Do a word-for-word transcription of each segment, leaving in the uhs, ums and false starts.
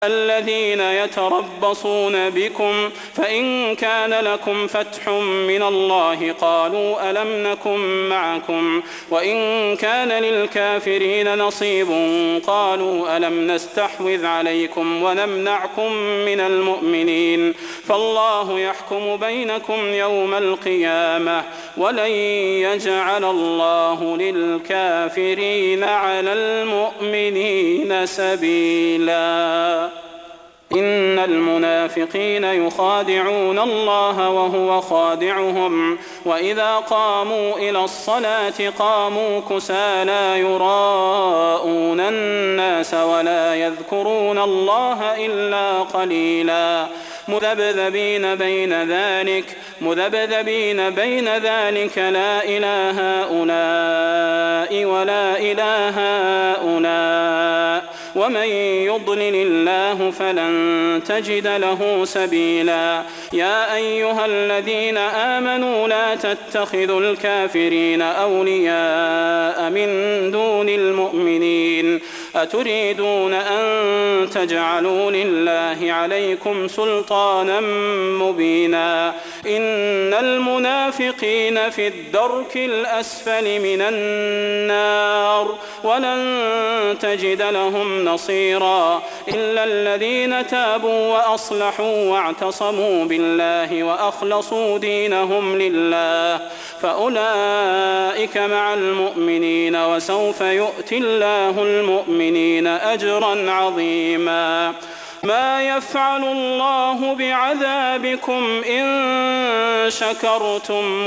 الذين يتربصون بكم فإن كان لكم فتح من الله قالوا ألم نكن معكم وإن كان للكافرين نصيب قالوا ألم نستحوذ عليكم ونمنعكم من المؤمنين فالله يحكم بينكم يوم القيامة ولن يجعل الله للكافرين على المؤمنين سبيلا. إن المنافقين يخادعون الله وهو خادعهم وإذا قاموا إلى الصلاة قاموا كسالى يراءون الناس ولا يذكرون الله إلا قليلا مذبذبين بين ذلك مذبذبين بين ذلك لا إله هؤلاء ولا إله هؤلاء ومن يضلل الله فلن تجد له سبيلا. يا أيها الذين آمنوا لا تتخذوا الكافرين أولياء من دون المؤمنين أتريدون أن تجعلوا لله عليكم سلطانا مبينا إن المنافقين في الدرك الأسفل من النار ولن تجد لهم نصيرا إلا الذين تابوا وأصلحوا واعتصموا بالله وأخلصوا دينهم لله فأولئك مع المؤمنين وسوف يؤتي الله المؤمنين أجرا عظيما. ما يفعل الله بعذابكم إن شكرتم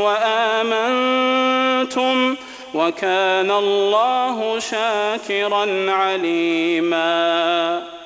وآمنتم وكان الله شاكرا عليما.